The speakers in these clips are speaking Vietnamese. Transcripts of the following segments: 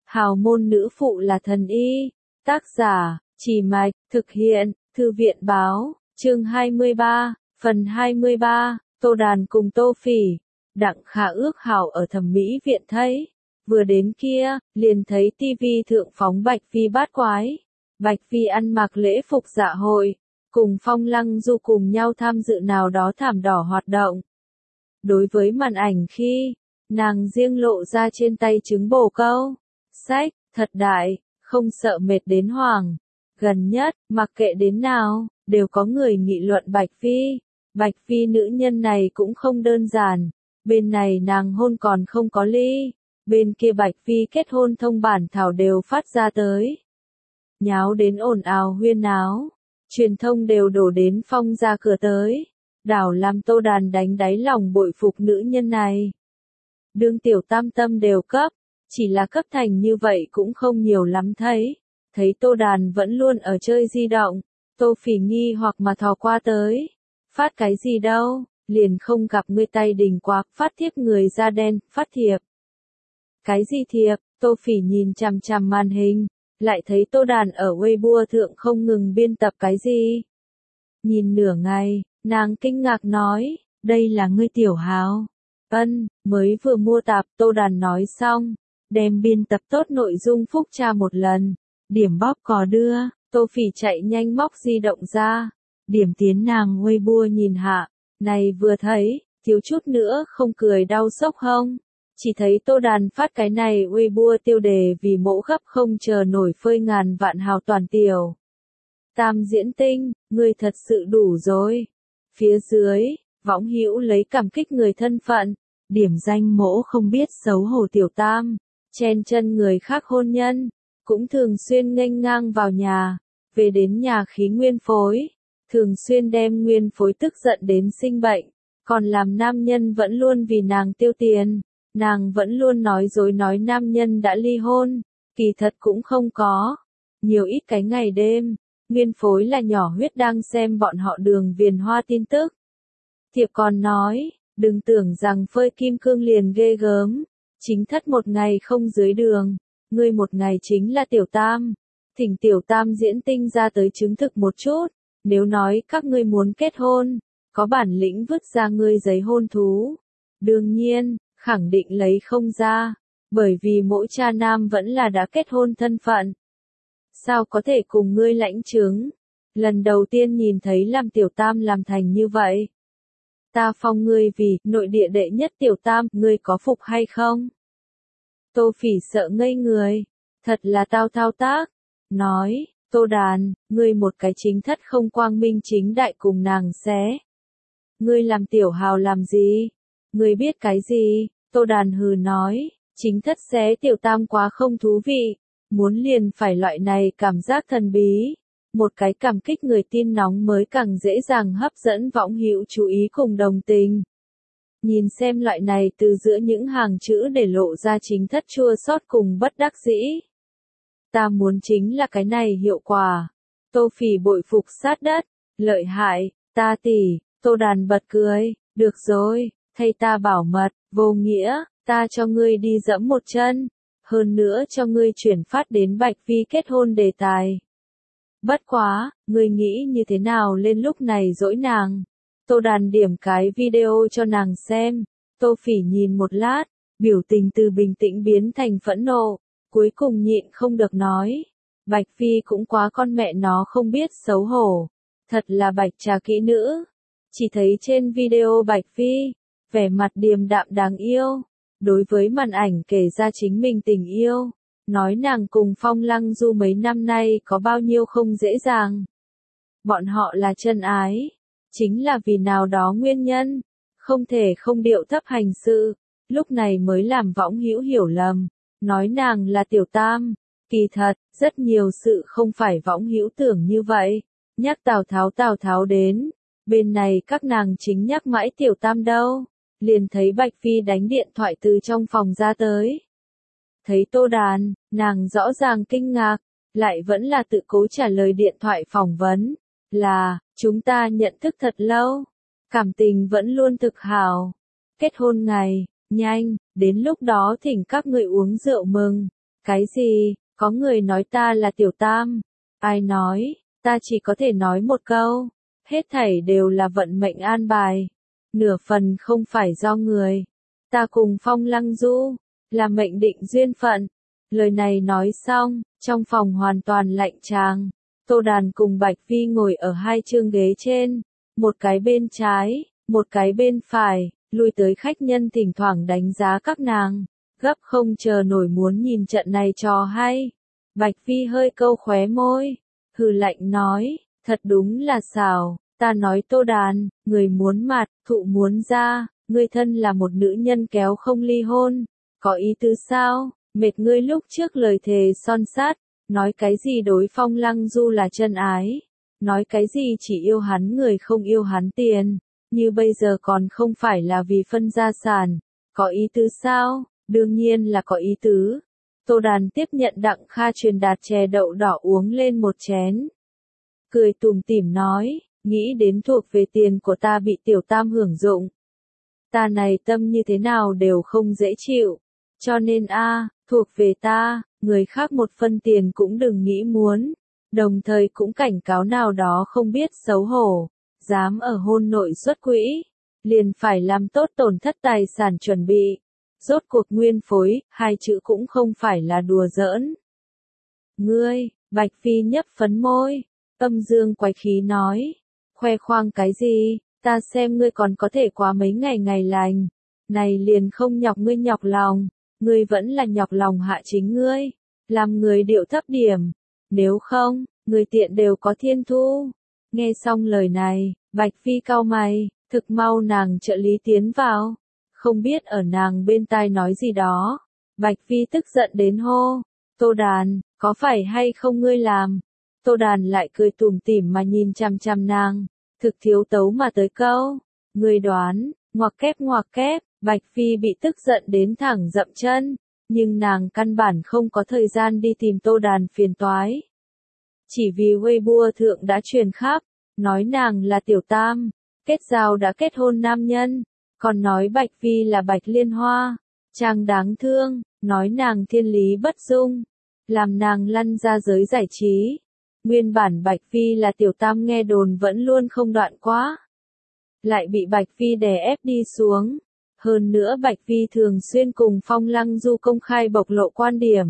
Hào môn nữ phụ là thần y. Tác giả, Trì Mạch, thực hiện, Thư viện báo, chương 23, phần 23, Tô Đàn cùng Tô Phỉ. Đặng Khả ước hảo ở thẩm mỹ viện thấy. Vừa đến kia, liền thấy tivi thượng phóng Bạch Phi bát quái. Bạch Phi ăn mặc lễ phục dạ hội, cùng Phong Lăng Du cùng nhau tham dự nào đó thảm đỏ hoạt động. Đối với màn ảnh khi, nàng riêng lộ ra trên tay trứng bồ câu. Sách, thật đại, không sợ mệt đến hoảng. Gần nhất, mặc kệ đến nào, đều có người nghị luận Bạch Phi. Bạch Phi nữ nhân này cũng không đơn giản. Bên này nàng hôn còn không có ly. Bên kia Bạch Phi kết hôn thông bản thảo đều phát ra tới. Nháo đến ồn ào huyên náo. Truyền thông đều đổ đến Phong ra cửa tới. Đảo làm Tô Đàn đánh đáy lòng bội phục nữ nhân này. Đương tiểu tam tâm đều cấp. Chỉ là cấp thành như vậy cũng không nhiều lắm thấy. Thấy Tô Đàn vẫn luôn ở chơi di động. Tô Phỉ nghi hoặc mà thò qua tới. Phát cái gì đâu, liền không gặp ngươi tay đình quạc phát thiếp người da đen, phát thiệp. Cái gì thiệp, Tô Phỉ nhìn chằm chằm màn hình. Lại thấy Tô Đàn ở Weibo thượng không ngừng biên tập cái gì. Nhìn nửa ngày, nàng kinh ngạc nói, đây là ngươi tiểu hào. Mới vừa mua tạp. Tô Đàn nói xong, đem biên tập tốt nội dung phúc tra một lần. Điểm bóp cò đưa, Tô Phỉ chạy nhanh móc di động ra. Điểm tiến nàng Weibo nhìn hạ. Này vừa thấy, thiếu chút nữa không cười đau sốc hông. Chỉ thấy Tô Đàn phát cái này Weibo tiêu đề vì mẫu gấp không chờ nổi phơi ngàn vạn hào toàn tiểu. Tam diễn tinh, ngươi thật sự đủ rồi. Phía dưới, võng hữu lấy cảm kích người thân phận. Điểm danh mỗ không biết xấu hổ tiểu tam. Chen chân người khác hôn nhân. Cũng thường xuyên nghênh ngang vào nhà. Về đến nhà khí nguyên phối. Thường xuyên đem nguyên phối tức giận đến sinh bệnh. Còn làm nam nhân vẫn luôn vì nàng tiêu tiền. Nàng vẫn luôn nói dối nói nam nhân đã ly hôn. Kỳ thật cũng không có. Nhiều ít cái ngày đêm. Nguyên phối là nhỏ huyết đang xem bọn họ Đường Viền Hoa tin tức. Thiệp còn nói, đừng tưởng rằng phơi kim cương liền ghê gớm. Chính thất một ngày không dưới đường. Ngươi một ngày chính là tiểu tam. Thỉnh tiểu tam diễn tinh ra tới chứng thực một chút. Nếu nói các ngươi muốn kết hôn, có bản lĩnh vứt ra ngươi giấy hôn thú. Đương nhiên, khẳng định lấy không ra. Bởi vì mỗi cha nam vẫn là đã kết hôn thân phận. Sao có thể cùng ngươi lãnh chứng? Lần đầu tiên nhìn thấy làm tiểu tam làm thành như vậy. Ta phong ngươi vì nội địa đệ nhất tiểu tam, ngươi có phục hay không? Tô Phỉ sợ ngây người. Thật là tao thao tác. Nói, Tô Đàn, ngươi một cái chính thất không quang minh chính đại cùng nàng xé. Ngươi làm tiểu hào làm gì? Ngươi biết cái gì? Tô Đàn hừ nói, chính thất xé tiểu tam quá không thú vị. Muốn liền phải loại này cảm giác thần bí. Một cái cảm kích người tin nóng mới càng dễ dàng hấp dẫn võng hữu chú ý cùng đồng tình. Nhìn xem loại này từ giữa những hàng chữ để lộ ra chính thất chua xót cùng bất đắc dĩ. Ta muốn chính là cái này hiệu quả. Tô Phỉ bội phục sát đất. Lợi hại, ta tỷ. Tô Đàn bật cười. Được rồi, thay ta bảo mật, vô nghĩa, ta cho ngươi đi dẫm một chân. Hơn nữa cho ngươi chuyển phát đến Bạch Phi kết hôn đề tài. Bất quá, ngươi nghĩ như thế nào lên lúc này dỗi nàng? Tô Đàn điểm cái video cho nàng xem. Tô Phỉ nhìn một lát, biểu tình từ bình tĩnh biến thành phẫn nộ. Cuối cùng nhịn không được nói. Bạch Phi cũng quá con mẹ nó không biết xấu hổ. Thật là bạch trà kỹ nữ. Chỉ thấy trên video Bạch Phi, vẻ mặt điềm đạm đáng yêu. Đối với màn ảnh kể ra chính mình tình yêu. Nói nàng cùng Phong Lăng Du mấy năm nay có bao nhiêu không dễ dàng. Bọn họ là chân ái. Chính là vì nào đó nguyên nhân. Không thể không điệu thấp hành sự. Lúc này mới làm võng hữu hiểu lầm. Nói nàng là tiểu tam. Kỳ thật, rất nhiều sự không phải võng hữu tưởng như vậy. Nhắc Tào Tháo đến. Bên này các nàng chính nhắc mãi tiểu tam đâu. Liền thấy Bạch Phi đánh điện thoại từ trong phòng ra tới. Thấy Tô Đàn, nàng rõ ràng kinh ngạc. Lại vẫn là tự cố trả lời điện thoại phỏng vấn. Là, chúng ta nhận thức thật lâu. Cảm tình vẫn luôn thực hảo. Kết hôn ngày, nhanh, đến lúc đó thỉnh các người uống rượu mừng. Cái gì? Có người nói ta là tiểu tam. Ai nói? Ta chỉ có thể nói một câu. Hết thảy đều là vận mệnh an bài. Nửa phần không phải do người. Ta cùng Phong Lăng Du, là mệnh định duyên phận. Lời này nói xong, trong phòng hoàn toàn lạnh tràng. Tô Đàn cùng Bạch Phi ngồi ở hai chương ghế trên, một cái bên trái, một cái bên phải, lui tới khách nhân thỉnh thoảng đánh giá các nàng, gấp không chờ nổi muốn nhìn trận này trò hay. Bạch Phi hơi câu khóe môi, hừ lạnh nói, thật đúng là xảo, ta nói Tô Đàn, người muốn mặt, thụ muốn ra, ngươi thân là một nữ nhân kéo không ly hôn, có ý tứ sao? Mệt ngươi lúc trước lời thề son sắt, nói cái gì đối Phong Lăng Du là chân ái, nói cái gì chỉ yêu hắn người không yêu hắn tiền, như bây giờ còn không phải là vì phân gia sản, có ý tứ sao? Đương nhiên là có ý tứ. Tô Đàn tiếp nhận Đặng Kha truyền đạt chè đậu đỏ uống lên một chén. Cười tủm tỉm nói, nghĩ đến thuộc về tiền của ta bị tiểu tam hưởng dụng. Ta này tâm như thế nào đều không dễ chịu. Cho nên thuộc về ta, người khác một phân tiền cũng đừng nghĩ muốn. Đồng thời cũng cảnh cáo nào đó không biết xấu hổ, dám ở hôn nội xuất quỹ, liền phải làm tốt tổn thất tài sản chuẩn bị. Rốt cuộc nguyên phối, hai chữ cũng không phải là đùa giỡn. Ngươi, Bạch Phi nhấp phấn môi, âm dương quái khí nói, khoe khoang cái gì, ta xem ngươi còn có thể quá mấy ngày ngày lành, này liền không nhọc ngươi nhọc lòng, ngươi vẫn là nhọc lòng hạ chính ngươi, làm người điệu thấp điểm, nếu không, người tiện đều có thiên thu. Nghe xong lời này, Bạch Phi cau mày, thực mau nàng trợ lý tiến vào. Không biết ở nàng bên tai nói gì đó. Bạch Phi tức giận đến hô. Tô Đàn, có phải hay không ngươi làm? Tô Đàn lại cười tủm tỉm mà nhìn chằm chằm nàng. Thực thiếu tấu mà tới câu. Ngươi đoán, ngoặc kép, Bạch Phi bị tức giận đến thẳng dậm chân. Nhưng nàng căn bản không có thời gian đi tìm Tô Đàn phiền toái. Chỉ vì Weibo thượng đã truyền khắp, nói nàng là tiểu tam, kết giao đã kết hôn nam nhân. Còn nói Bạch Phi là Bạch Liên Hoa, chàng đáng thương, nói nàng thiên lý bất dung, làm nàng lăn ra giới giải trí. Nguyên bản Bạch Phi là tiểu tam nghe đồn vẫn luôn không đoạn quá. Lại bị Bạch Phi đè ép đi xuống. Hơn nữa Bạch Phi thường xuyên cùng Phong Lăng Du công khai bộc lộ quan điểm.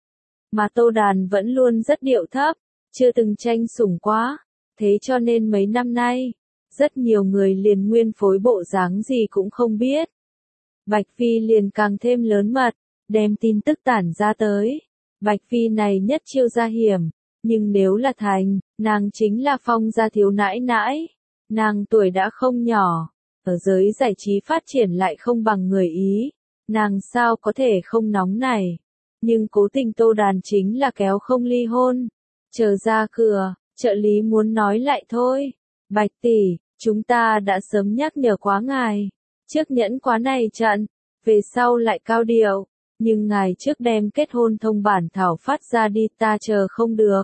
Mà Tô Đàn vẫn luôn rất điệu thấp, chưa từng tranh sủng quá. Thế cho nên mấy năm nay, rất nhiều người liền nguyên phối bộ dáng gì cũng không biết. Bạch Phi liền càng thêm lớn mật, đem tin tức tản ra tới. Bạch Phi này nhất chiêu ra hiểm, nhưng nếu là thành, nàng chính là Phong gia thiếu nãi nãi. Nàng tuổi đã không nhỏ, ở giới giải trí phát triển lại không bằng người Ý. Nàng sao có thể không nóng này. Nhưng cố tình Tô Đàn chính là kéo không ly hôn. Chờ ra cửa, trợ lý muốn nói lại thôi. Bạch tỷ, chúng ta đã sớm nhắc nhở quá ngài, trước nhẫn quá này trận, về sau lại cao điệu, nhưng ngài trước đem kết hôn thông bản thảo phát ra đi ta chờ không được.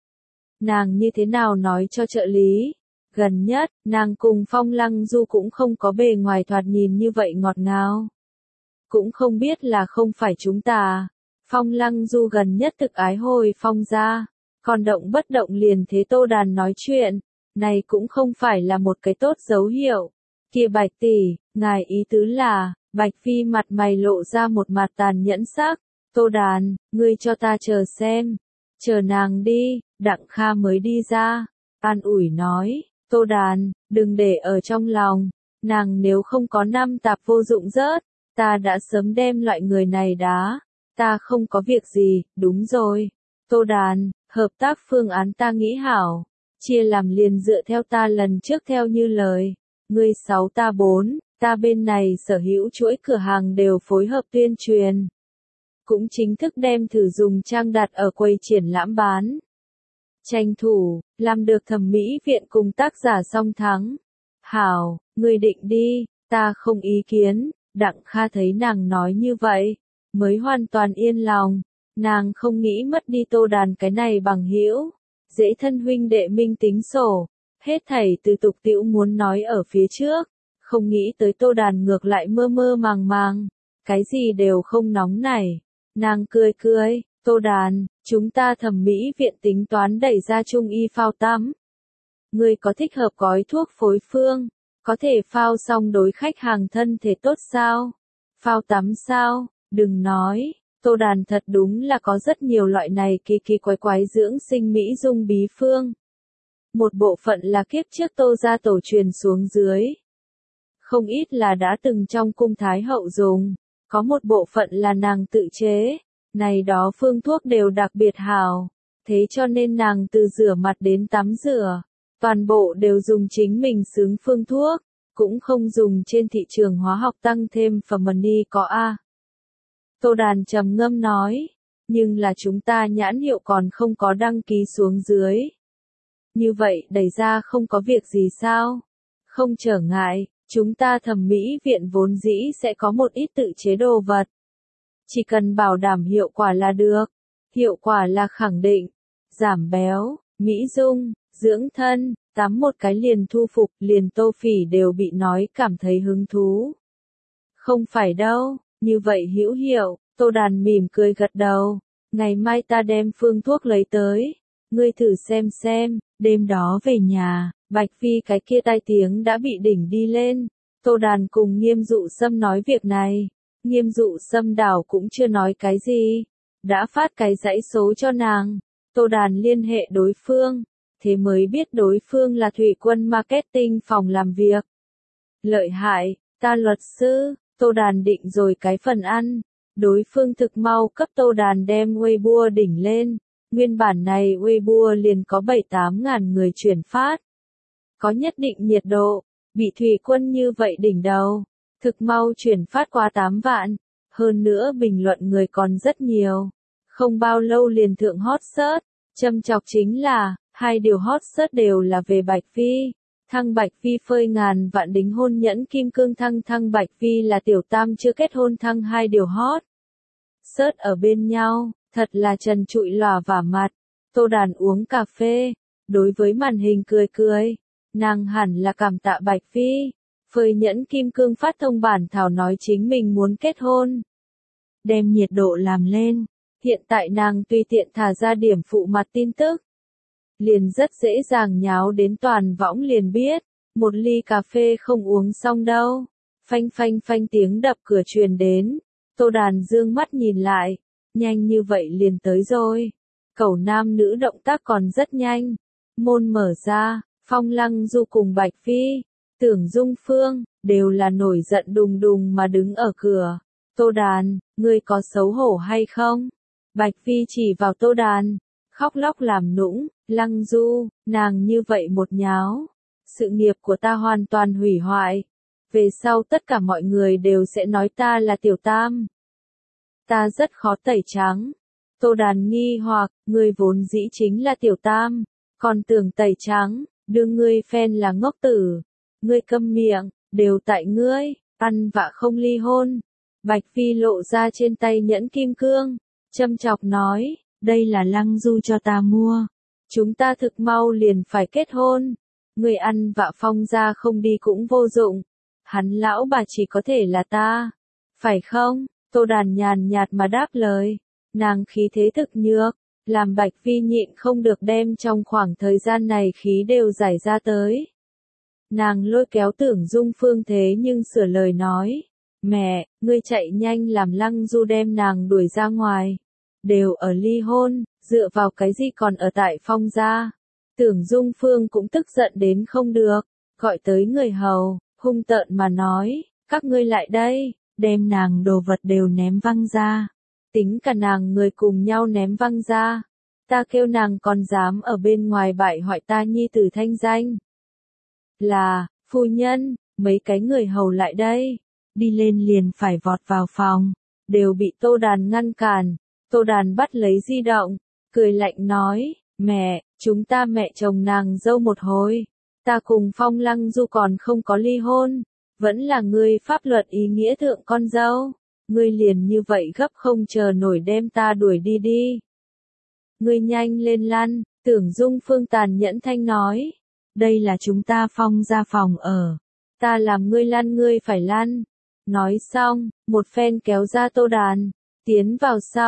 Nàng như thế nào nói cho trợ lý? Gần nhất, nàng cùng Phong Lăng Du cũng không có bề ngoài thoạt nhìn như vậy ngọt ngào. Cũng không biết là không phải chúng ta. Phong Lăng Du gần nhất thực ái hồi Phong gia, còn động bất động liền thế Tô Đàn nói chuyện. Này cũng không phải là một cái tốt dấu hiệu. Kia Bạch tỷ, ngài ý tứ là, Bạch Phi mặt mày lộ ra một mặt tàn nhẫn sắc. Tô Đàn, ngươi cho ta chờ xem. Chờ nàng đi, Đặng Kha mới đi ra. An ủi nói, Tô Đàn, đừng để ở trong lòng. Nàng nếu không có năm tạp vô dụng rớt, ta đã sớm đem loại người này đá. Ta không có việc gì, đúng rồi. Tô Đàn, hợp tác phương án ta nghĩ hảo. Chia làm liền dựa theo ta lần trước theo như lời. Ngươi 6 ta 4, ta bên này sở hữu chuỗi cửa hàng đều phối hợp tuyên truyền. Cũng chính thức đem thử dùng trang đặt ở quầy triển lãm bán. Tranh thủ, làm được thẩm mỹ viện cùng tác giả song thắng. Hảo, ngươi định đi, ta không ý kiến. Đặng Kha thấy nàng nói như vậy, mới hoàn toàn yên lòng. Nàng không nghĩ mất đi Tô Đàn cái này bằng hữu. Dễ thân huynh đệ minh tính sổ, hết thảy từ tục tĩu muốn nói ở phía trước, không nghĩ tới Tô Đàn ngược lại mơ mơ màng màng, cái gì đều không nóng nảy, nàng cười cười, Tô Đàn, chúng ta thẩm mỹ viện tính toán đẩy ra trung y phao tắm. Ngươi có thích hợp gói thuốc phối phương, có thể phao xong đối khách hàng thân thể tốt sao? Phao tắm sao? Đừng nói, Tô Đàn thật đúng là có rất nhiều loại này kỳ kỳ quái quái dưỡng sinh mỹ dung bí phương. Một bộ phận là kiếp trước Tô gia tổ truyền xuống dưới. Không ít là đã từng trong cung thái hậu dùng, có một bộ phận là nàng tự chế, này đó phương thuốc đều đặc biệt hào, thế cho nên nàng từ rửa mặt đến tắm rửa, toàn bộ đều dùng chính mình xứng phương thuốc, cũng không dùng trên thị trường hóa học tăng thêm formani có a. Tô Đàn trầm ngâm nói, nhưng là chúng ta nhãn hiệu còn không có đăng ký xuống dưới. Như vậy đẩy ra không có việc gì sao? Không trở ngại, chúng ta thẩm mỹ viện vốn dĩ sẽ có một ít tự chế đồ vật. Chỉ cần bảo đảm hiệu quả là được. Hiệu quả là khẳng định. Giảm béo, mỹ dung, dưỡng thân, tắm một cái liền thu phục, liền Tô Phỉ đều bị nói cảm thấy hứng thú. Không phải đâu, như vậy hữu hiệu, Tô Đàn mỉm cười gật đầu. Ngày mai ta đem phương thuốc lấy tới. Ngươi thử xem, đêm đó về nhà, Bạch Phi cái kia tai tiếng đã bị đỉnh đi lên. Tô Đàn cùng Nghiêm Dụ Sâm nói việc này. Nghiêm Dụ Sâm đảo cũng chưa nói cái gì. Đã phát cái dãy số cho nàng. Tô Đàn liên hệ đối phương. Thế mới biết đối phương là Thủy Quân Marketing phòng làm việc. Lợi hại, ta luật sư, Tô Đàn định rồi cái phần ăn. Đối phương thực mau cấp Tô Đàn đem Weibo đỉnh lên. Nguyên bản này Weibo liền có 7-8 ngàn người chuyển phát. Có nhất định nhiệt độ, bị Thủy Quân như vậy đỉnh đầu. Thực mau chuyển phát qua 8 vạn. Hơn nữa bình luận người còn rất nhiều. Không bao lâu liền thượng hot search. Châm chọc chính là, hai điều hot search đều là về Bạch Phi. Thăng Bạch Phi phơi ngàn vạn đính hôn nhẫn kim cương thăng Bạch Phi là tiểu tam chưa kết hôn thăng hai điều hot. Search ở bên nhau, thật là trần trụi lòa vả mặt. Tô Đàn uống cà phê, đối với màn hình cười cười. Nàng hẳn là cảm tạ Bạch Phi. Phơi nhẫn kim cương phát thông bản thảo nói chính mình muốn kết hôn. Đem nhiệt độ làm lên. Hiện tại nàng tùy tiện thả ra điểm phụ mặt tin tức. Liền rất dễ dàng nháo đến toàn võng liền biết. Một ly cà phê không uống xong đâu. Phanh phanh phanh tiếng đập cửa truyền đến. Tô Đàn dương mắt nhìn lại. Nhanh như vậy liền tới rồi. Cẩu nam nữ động tác còn rất nhanh. Môn mở ra, Phong Lăng Du cùng Bạch Phi, Tưởng Dung Phương, đều là nổi giận đùng đùng mà đứng ở cửa. Tô Đàn, ngươi có xấu hổ hay không? Bạch Phi chỉ vào Tô Đàn, khóc lóc làm nũng, Lăng Du, nàng như vậy một nháo. Sự nghiệp của ta hoàn toàn hủy hoại. Về sau tất cả mọi người đều sẽ nói ta là tiểu tam. Ta rất khó tẩy trắng. Tô Đàn nghi hoặc, ngươi vốn dĩ chính là tiểu tam, còn tưởng tẩy trắng, đương ngươi phen là ngốc tử. Ngươi câm miệng, đều tại ngươi, ăn vạ không ly hôn. Bạch Phi lộ ra trên tay nhẫn kim cương, châm chọc nói, đây là Lăng Du cho ta mua. Chúng ta thực mau liền phải kết hôn. Ngươi ăn vạ Phong gia không đi cũng vô dụng. Hắn lão bà chỉ có thể là ta. Phải không? Tô Đàn nhàn nhạt mà đáp lời. Nàng khí thế thực nhược, làm Bạch Phi nhịn không được đem trong khoảng thời gian này khí đều giải ra tới. Nàng lôi kéo Tưởng Dung Phương thế nhưng sửa lời nói. Mẹ, ngươi chạy nhanh làm Lăng Du đem nàng đuổi ra ngoài. Đều ở ly hôn, dựa vào cái gì còn ở tại Phong gia. Tưởng Dung Phương cũng tức giận đến không được, gọi tới người hầu, hung tợn mà nói, các ngươi lại đây, đem nàng đồ vật đều ném văng ra. Tính cả nàng người cùng nhau ném văng ra. Ta kêu nàng còn dám ở bên ngoài bại hoại ta nhi tử thanh danh. Là, phu nhân, mấy cái người hầu lại đây. Đi lên liền phải vọt vào phòng, đều bị Tô Đàn ngăn cản. Tô Đàn bắt lấy di động, cười lạnh nói, mẹ, chúng ta mẹ chồng nàng dâu một hồi. Ta cùng Phong Lăng Du còn không có ly hôn, vẫn là ngươi pháp luật ý nghĩa thượng con dâu. Ngươi liền như vậy gấp không chờ nổi đem ta đuổi đi đi. Ngươi nhanh lên lăn, Tưởng Dung Phương tàn nhẫn thanh nói. Đây là chúng ta Phong gia phòng ở. Ta làm ngươi lăn ngươi phải lăn. Nói xong, một phen kéo ra Tô Đàn, tiến vào sau,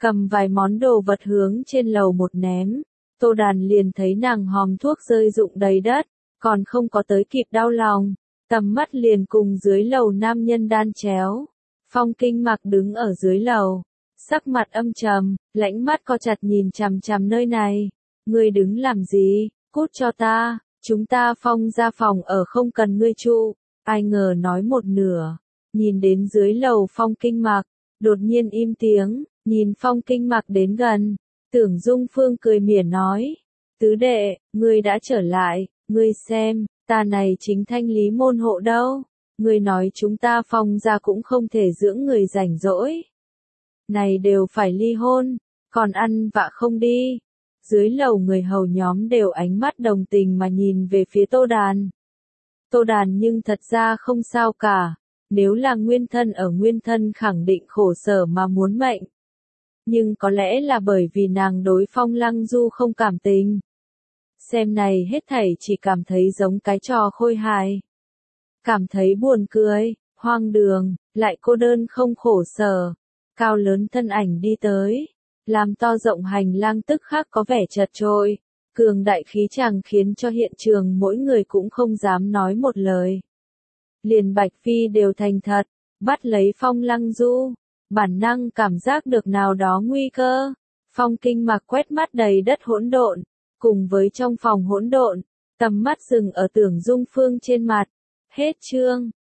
cầm vài món đồ vật hướng trên lầu một ném. Tô Đàn liền thấy nàng hòm thuốc rơi rụng đầy đất, còn không có tới kịp đau lòng, tầm mắt liền cùng dưới lầu nam nhân đan chéo. Phong Kinh Mặc đứng ở dưới lầu, sắc mặt âm trầm, lãnh mắt co chặt nhìn chằm chằm nơi này. Ngươi đứng làm gì, cút cho ta, chúng ta Phong ra phòng ở không cần ngươi trụ. Ai ngờ nói một nửa, nhìn đến dưới lầu Phong Kinh Mặc, đột nhiên im tiếng, nhìn Phong Kinh Mặc đến gần. Tưởng Dung Phương cười mỉa nói, tứ đệ, ngươi đã trở lại, ngươi xem, ta này chính thanh lý môn hộ đâu. Ngươi nói chúng ta Phong ra cũng không thể dưỡng người rảnh rỗi. Này đều phải ly hôn, còn ăn vạ không đi. Dưới lầu người hầu nhóm đều ánh mắt đồng tình mà nhìn về phía Tô Đàn. Tô Đàn nhưng thật ra không sao cả, nếu là nguyên thân ở nguyên thân khẳng định khổ sở mà muốn mệnh. Nhưng có lẽ là bởi vì nàng đối Phong Lăng Du không cảm tình. Xem này hết thảy chỉ cảm thấy giống cái trò khôi hài. Cảm thấy buồn cười, hoang đường, lại cô đơn không khổ sở. Cao lớn thân ảnh đi tới, làm to rộng hành lang tức khắc có vẻ chật chội. Cường đại khí chàng khiến cho hiện trường mỗi người cũng không dám nói một lời. Liền Bạch Phi đều thành thật, bắt lấy Phong Lăng Du, bản năng cảm giác được nào đó nguy cơ. Phong Kinh Mặc quét mắt đầy đất hỗn độn, cùng với trong phòng hỗn độn, tầm mắt dừng ở Tưởng Dung Phương trên mặt. Hết chương.